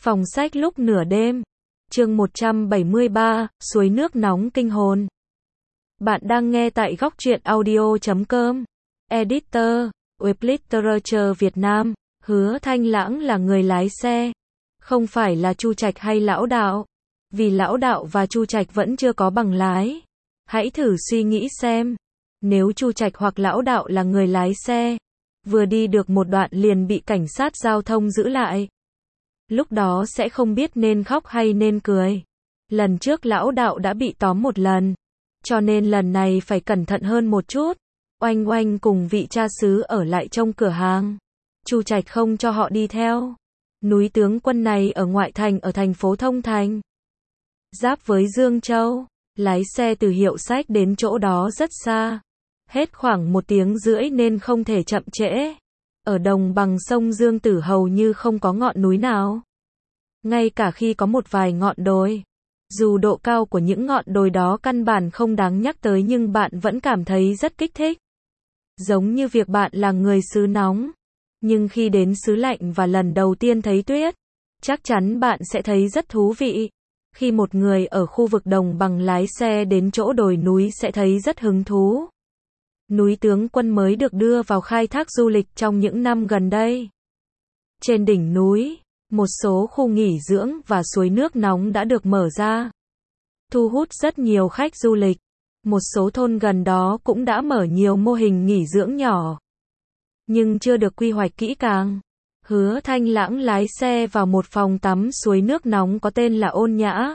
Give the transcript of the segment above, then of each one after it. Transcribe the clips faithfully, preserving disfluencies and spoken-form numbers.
Phòng sách lúc nửa đêm. Chương một trăm bảy mươi ba, suối nước nóng kinh hồn. Bạn đang nghe tại góc truyện audio chấm com. Editor, Web Literature Việt Nam. Hứa Thanh Lãng là người lái xe, không phải là Chu Trạch hay Lão Đạo. Vì Lão Đạo và Chu Trạch vẫn chưa có bằng lái. Hãy thử suy nghĩ xem, nếu Chu Trạch hoặc Lão Đạo là người lái xe, vừa đi được một đoạn liền bị cảnh sát giao thông giữ lại, lúc đó sẽ không biết nên khóc hay nên cười. Lần trước Lão Đạo đã bị tóm một lần, cho nên lần này phải cẩn thận hơn một chút. Oanh Oanh cùng vị cha xứ ở lại trong cửa hàng. Chu Trạch không cho họ đi theo. Núi tướng quân này ở ngoại thành, ở thành phố Thông Thành, giáp với Dương Châu. Lái xe từ hiệu sách đến chỗ đó rất xa, hết khoảng một tiếng rưỡi nên không thể chậm trễ. Ở đồng bằng sông Dương Tử hầu như không có ngọn núi nào, ngay cả khi có một vài ngọn đồi, dù độ cao của những ngọn đồi đó căn bản không đáng nhắc tới nhưng bạn vẫn cảm thấy rất kích thích. Giống như việc bạn là người xứ nóng, nhưng khi đến xứ lạnh và lần đầu tiên thấy tuyết, chắc chắn bạn sẽ thấy rất thú vị. Khi một người ở khu vực đồng bằng lái xe đến chỗ đồi núi sẽ thấy rất hứng thú. Núi tướng quân mới được đưa vào khai thác du lịch trong những năm gần đây. Trên đỉnh núi, một số khu nghỉ dưỡng và suối nước nóng đã được mở ra, thu hút rất nhiều khách du lịch. Một số thôn gần đó cũng đã mở nhiều mô hình nghỉ dưỡng nhỏ, nhưng chưa được quy hoạch kỹ càng. Hứa Thanh Lãng lái xe vào một phòng tắm suối nước nóng có tên là Ôn Nhã.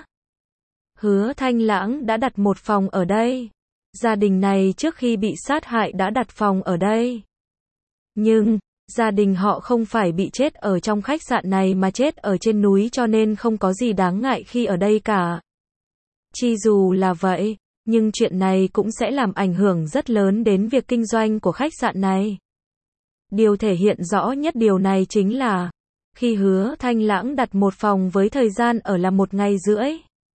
Hứa Thanh Lãng đã đặt một phòng ở đây. Gia đình này trước khi bị sát hại đã đặt phòng ở đây. Nhưng, gia đình họ không phải bị chết ở trong khách sạn này mà chết ở trên núi, cho nên không có gì đáng ngại khi ở đây cả. Chi dù là vậy, nhưng chuyện này cũng sẽ làm ảnh hưởng rất lớn đến việc kinh doanh của khách sạn này. Điều thể hiện rõ nhất điều này chính là, khi Hứa Thanh Lãng đặt một phòng với thời gian ở là một ngày rưỡi,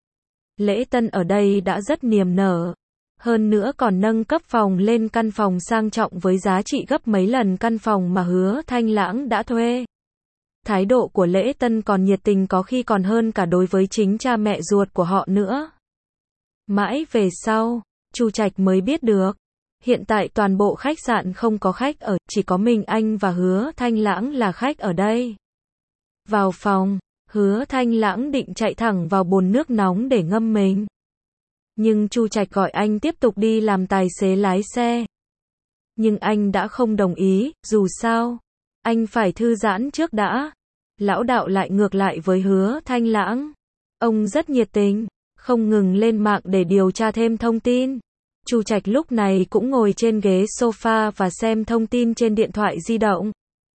lễ tân ở đây đã rất niềm nở. Hơn nữa còn nâng cấp phòng lên căn phòng sang trọng với giá trị gấp mấy lần căn phòng mà Hứa Thanh Lãng đã thuê. Thái độ của lễ tân còn nhiệt tình, có khi còn hơn cả đối với chính cha mẹ ruột của họ nữa. Mãi về sau, Chu Trạch mới biết được, hiện tại toàn bộ khách sạn không có khách ở, chỉ có mình anh và Hứa Thanh Lãng là khách ở đây. Vào phòng, Hứa Thanh Lãng định chạy thẳng vào bồn nước nóng để ngâm mình. Nhưng Chu Trạch gọi anh tiếp tục đi làm tài xế lái xe. Nhưng anh đã không đồng ý, dù sao, anh phải thư giãn trước đã. Lão Đạo lại ngược lại với Hứa Thanh Lãng. Ông rất nhiệt tình, không ngừng lên mạng để điều tra thêm thông tin. Chu Trạch lúc này cũng ngồi trên ghế sofa và xem thông tin trên điện thoại di động.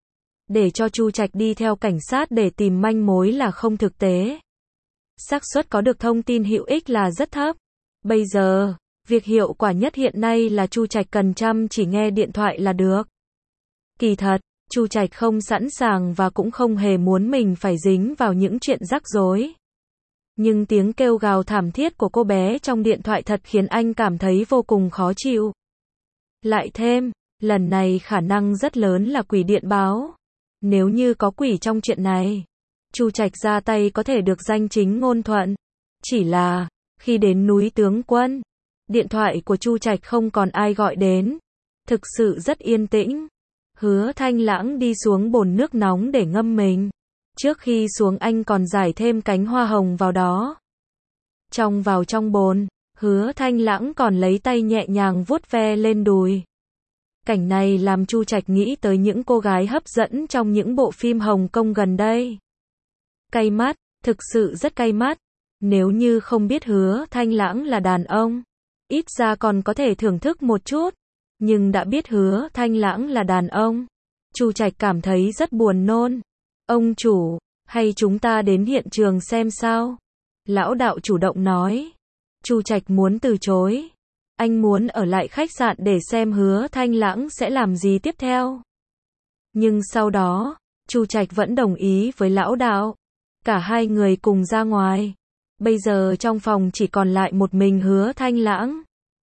Để cho Chu Trạch đi theo cảnh sát để tìm manh mối là không thực tế. Xác suất có được thông tin hữu ích là rất thấp. Bây giờ, việc hiệu quả nhất hiện nay là Chu Trạch cần chăm chỉ nghe điện thoại là được. Kỳ thật, Chu Trạch không sẵn sàng và cũng không hề muốn mình phải dính vào những chuyện rắc rối. Nhưng tiếng kêu gào thảm thiết của cô bé trong điện thoại thật khiến anh cảm thấy vô cùng khó chịu. Lại thêm, lần này khả năng rất lớn là quỷ điện báo. Nếu như có quỷ trong chuyện này, Chu Trạch ra tay có thể được danh chính ngôn thuận. Chỉ là, khi đến núi tướng quân, điện thoại của Chu Trạch không còn ai gọi đến. Thực sự rất yên tĩnh. Hứa Thanh Lãng đi xuống bồn nước nóng để ngâm mình. Trước khi xuống anh còn rải thêm cánh hoa hồng vào đó. Trong vào trong bồn, Hứa Thanh Lãng còn lấy tay nhẹ nhàng vuốt ve lên đùi. Cảnh này làm Chu Trạch nghĩ tới những cô gái hấp dẫn trong những bộ phim Hồng Kông gần đây. Cay mắt, thực sự rất cay mắt. Nếu như không biết Hứa Thanh Lãng là đàn ông, ít ra còn có thể thưởng thức một chút. Nhưng đã biết Hứa Thanh Lãng là đàn ông, Chu Trạch cảm thấy rất buồn nôn. Ông chủ, hay chúng ta đến hiện trường xem sao? Lão Đạo chủ động nói. Chu Trạch muốn từ chối. Anh muốn ở lại khách sạn để xem Hứa Thanh Lãng sẽ làm gì tiếp theo. Nhưng sau đó, Chu Trạch vẫn đồng ý với Lão Đạo. Cả hai người cùng ra ngoài. Bây giờ trong phòng chỉ còn lại một mình Hứa Thanh Lãng.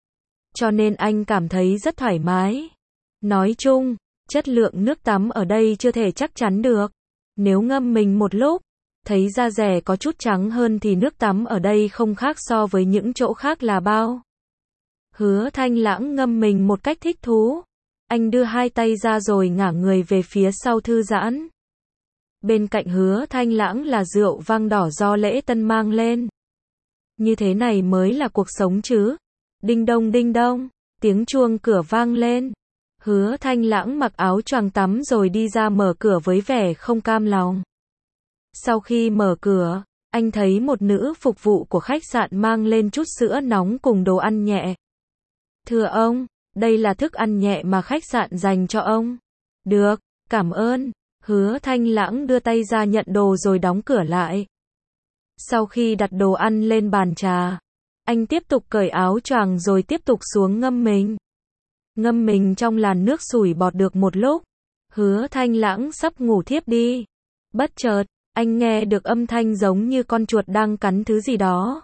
Cho nên anh cảm thấy rất thoải mái. Nói chung, chất lượng nước tắm ở đây chưa thể chắc chắn được. Nếu ngâm mình một lúc, thấy da rẻ có chút trắng hơn thì nước tắm ở đây không khác so với những chỗ khác là bao. Hứa Thanh Lãng ngâm mình một cách thích thú. Anh đưa hai tay ra rồi ngả người về phía sau thư giãn. Bên cạnh Hứa Thanh Lãng là rượu vang đỏ do lễ tân mang lên. Như thế này mới là cuộc sống chứ. Đinh đông đinh đông, tiếng chuông cửa vang lên. Hứa Thanh Lãng mặc áo choàng tắm rồi đi ra mở cửa với vẻ không cam lòng. Sau khi mở cửa, anh thấy một nữ phục vụ của khách sạn mang lên chút sữa nóng cùng đồ ăn nhẹ. Thưa ông, đây là thức ăn nhẹ mà khách sạn dành cho ông. Được, cảm ơn. Hứa Thanh Lãng đưa tay ra nhận đồ rồi đóng cửa lại. Sau khi đặt đồ ăn lên bàn trà, anh tiếp tục cởi áo choàng rồi tiếp tục xuống ngâm mình. Ngâm mình trong làn nước sủi bọt được một lúc. Hứa Thanh Lãng sắp ngủ thiếp đi. Bất chợt, anh nghe được âm thanh giống như con chuột đang cắn thứ gì đó.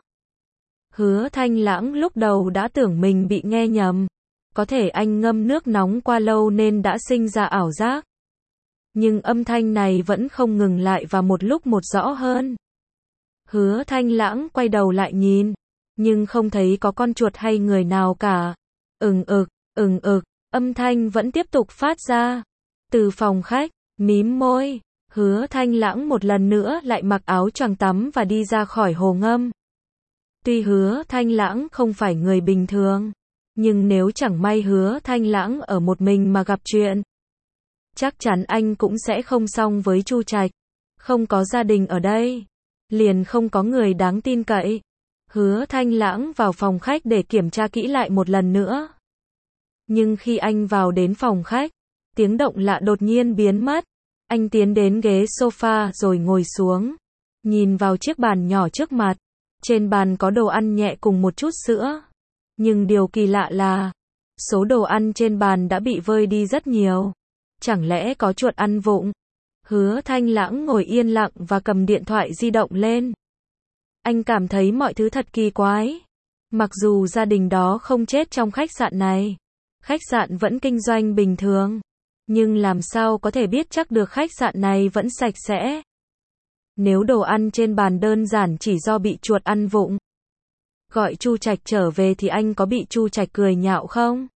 Hứa Thanh Lãng lúc đầu đã tưởng mình bị nghe nhầm. Có thể anh ngâm nước nóng qua lâu nên đã sinh ra ảo giác. Nhưng âm thanh này vẫn không ngừng lại và một lúc một rõ hơn. Hứa Thanh Lãng quay đầu lại nhìn, nhưng không thấy có con chuột hay người nào cả. Ừng ực, ừng ực, âm thanh vẫn tiếp tục phát ra. Từ phòng khách, mím môi, Hứa Thanh Lãng một lần nữa lại mặc áo choàng tắm và đi ra khỏi hồ ngâm. Tuy Hứa Thanh Lãng không phải người bình thường, nhưng nếu chẳng may Hứa Thanh Lãng ở một mình mà gặp chuyện, chắc chắn anh cũng sẽ không xong với Chu Trạch. Không có gia đình ở đây, liền không có người đáng tin cậy. Hứa Thanh Lãng vào phòng khách để kiểm tra kỹ lại một lần nữa. Nhưng khi anh vào đến phòng khách, tiếng động lạ đột nhiên biến mất. Anh tiến đến ghế sofa rồi ngồi xuống, nhìn vào chiếc bàn nhỏ trước mặt. Trên bàn có đồ ăn nhẹ cùng một chút sữa. Nhưng điều kỳ lạ là, số đồ ăn trên bàn đã bị vơi đi rất nhiều. Chẳng lẽ có chuột ăn vụng? Hứa Thanh Lãng ngồi yên lặng và cầm điện thoại di động lên. Anh cảm thấy mọi thứ thật kỳ quái. Mặc dù gia đình đó không chết trong khách sạn này, khách sạn vẫn kinh doanh bình thường. Nhưng làm sao có thể biết chắc được khách sạn này vẫn sạch sẽ? Nếu đồ ăn trên bàn đơn giản chỉ do bị chuột ăn vụng, gọi Chu Trạch trở về thì anh có bị Chu Trạch cười nhạo không?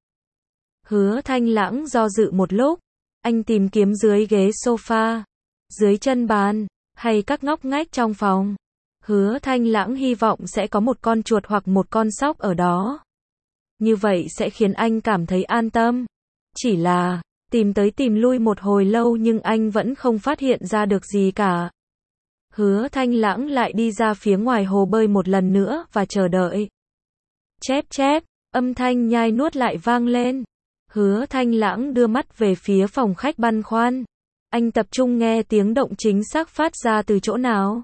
Hứa Thanh Lãng do dự một lúc, anh tìm kiếm dưới ghế sofa, dưới chân bàn, hay các ngóc ngách trong phòng. Hứa Thanh Lãng hy vọng sẽ có một con chuột hoặc một con sóc ở đó. Như vậy sẽ khiến anh cảm thấy an tâm. Chỉ là, tìm tới tìm lui một hồi lâu nhưng anh vẫn không phát hiện ra được gì cả. Hứa Thanh Lãng lại đi ra phía ngoài hồ bơi một lần nữa và chờ đợi. Chép chép, âm thanh nhai nuốt lại vang lên. Hứa Thanh Lãng đưa mắt về phía phòng khách băn khoăn. Anh tập trung nghe tiếng động chính xác phát ra từ chỗ nào.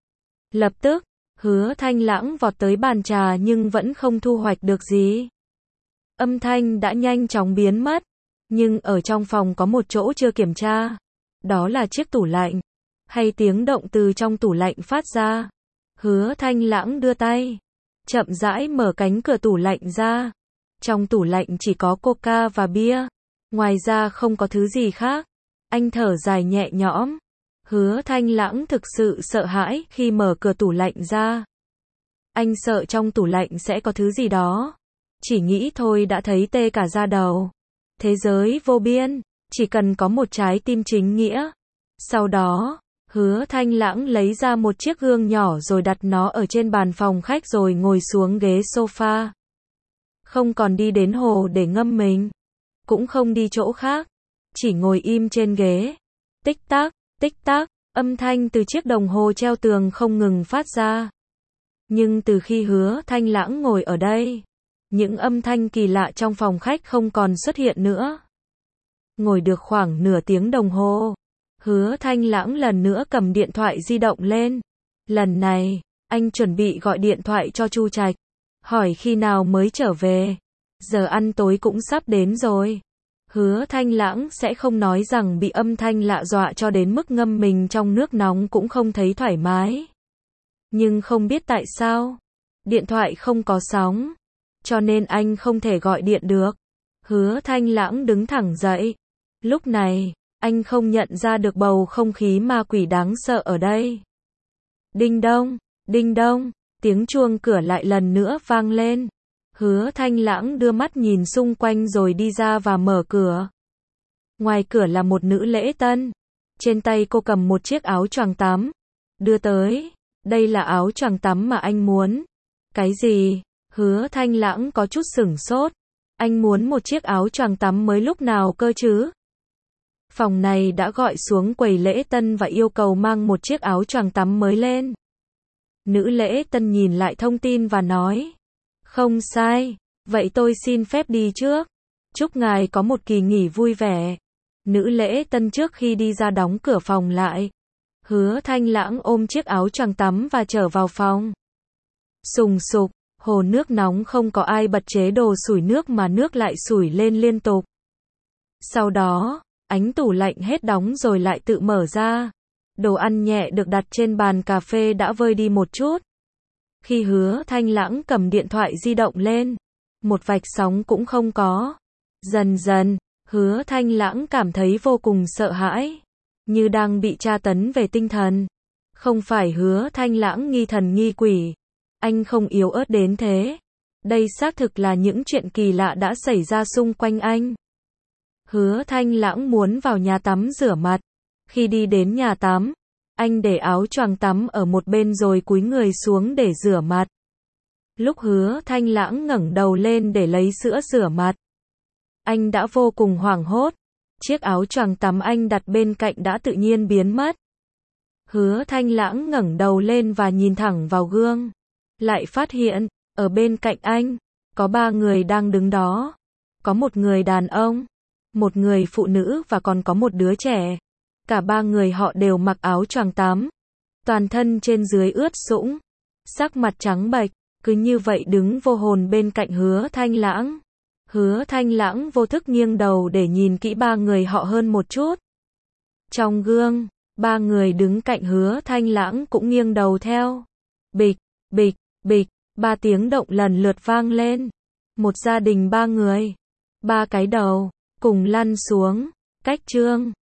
Lập tức, Hứa Thanh Lãng vọt tới bàn trà nhưng vẫn không thu hoạch được gì. Âm thanh đã nhanh chóng biến mất. Nhưng ở trong phòng có một chỗ chưa kiểm tra. Đó là chiếc tủ lạnh. Hay tiếng động từ trong tủ lạnh phát ra. Hứa Thanh Lãng đưa tay, chậm rãi mở cánh cửa tủ lạnh ra. Trong tủ lạnh chỉ có coca và bia. Ngoài ra không có thứ gì khác. Anh thở dài nhẹ nhõm. Hứa Thanh Lãng thực sự sợ hãi khi mở cửa tủ lạnh ra. Anh sợ trong tủ lạnh sẽ có thứ gì đó. Chỉ nghĩ thôi đã thấy tê cả da đầu. Thế giới vô biên, chỉ cần có một trái tim chính nghĩa. Sau đó, Hứa Thanh Lãng lấy ra một chiếc gương nhỏ rồi đặt nó ở trên bàn phòng khách rồi ngồi xuống ghế sofa. Không còn đi đến hồ để ngâm mình, cũng không đi chỗ khác, chỉ ngồi im trên ghế. Tích tắc, tích tắc, âm thanh từ chiếc đồng hồ treo tường không ngừng phát ra. Nhưng từ khi Hứa Thanh Lãng ngồi ở đây, những âm thanh kỳ lạ trong phòng khách không còn xuất hiện nữa. Ngồi được khoảng nửa tiếng đồng hồ, Hứa Thanh Lãng lần nữa cầm điện thoại di động lên. Lần này, anh chuẩn bị gọi điện thoại cho Chu Trạch, hỏi khi nào mới trở về. Giờ ăn tối cũng sắp đến rồi. Hứa Thanh Lãng sẽ không nói rằng bị âm thanh lạ dọa cho đến mức ngâm mình trong nước nóng cũng không thấy thoải mái. Nhưng không biết tại sao, điện thoại không có sóng, cho nên anh không thể gọi điện được. Hứa Thanh Lãng đứng thẳng dậy. Lúc này, anh không nhận ra được bầu không khí ma quỷ đáng sợ ở đây. Đinh đông, đinh đông, tiếng chuông cửa lại lần nữa vang lên. Hứa Thanh Lãng đưa mắt nhìn xung quanh rồi đi ra và mở cửa. Ngoài cửa là một nữ lễ tân. Trên tay cô cầm một chiếc áo choàng tắm. Đưa tới. Đây là áo choàng tắm mà anh muốn. Cái gì? Hứa Thanh Lãng có chút sửng sốt. Anh muốn một chiếc áo choàng tắm mới lúc nào cơ chứ? Phòng này đã gọi xuống quầy lễ tân và yêu cầu mang một chiếc áo choàng tắm mới lên. Nữ lễ tân nhìn lại thông tin và nói. Không sai. Vậy tôi xin phép đi trước. Chúc ngài có một kỳ nghỉ vui vẻ. Nữ lễ tân trước khi đi ra đóng cửa phòng lại. Hứa Thanh Lãng ôm chiếc áo choàng tắm và trở vào phòng. Sùng sục, hồ nước nóng không có ai bật chế đồ sủi nước mà nước lại sủi lên liên tục. Sau đó, ánh tủ lạnh hết đóng rồi lại tự mở ra. Đồ ăn nhẹ được đặt trên bàn cà phê đã vơi đi một chút. Khi Hứa Thanh Lãng cầm điện thoại di động lên, một vạch sóng cũng không có. Dần dần, Hứa Thanh Lãng cảm thấy vô cùng sợ hãi, như đang bị tra tấn về tinh thần. Không phải Hứa Thanh Lãng nghi thần nghi quỷ, anh không yếu ớt đến thế. Đây xác thực là những chuyện kỳ lạ đã xảy ra xung quanh anh. Hứa Thanh Lãng muốn vào nhà tắm rửa mặt. Khi đi đến nhà tắm, anh để áo choàng tắm ở một bên rồi cúi người xuống để rửa mặt. Lúc Hứa Thanh Lãng ngẩng đầu lên để lấy sữa rửa mặt, anh đã vô cùng hoảng hốt. Chiếc áo choàng tắm anh đặt bên cạnh đã tự nhiên biến mất. Hứa Thanh Lãng ngẩng đầu lên và nhìn thẳng vào gương. Lại phát hiện, ở bên cạnh anh, có ba người đang đứng đó. Có một người đàn ông, một người phụ nữ và còn có một đứa trẻ. Cả ba người họ đều mặc áo choàng tắm. Toàn thân trên dưới ướt sũng. Sắc mặt trắng bệch, cứ như vậy đứng vô hồn bên cạnh Hứa Thanh Lãng. Hứa Thanh Lãng vô thức nghiêng đầu để nhìn kỹ ba người họ hơn một chút. Trong gương, ba người đứng cạnh Hứa Thanh Lãng cũng nghiêng đầu theo. Bịch, bịch, bịch, ba tiếng động lần lượt vang lên. Một gia đình ba người, ba cái đầu, cùng lăn xuống. Cách chương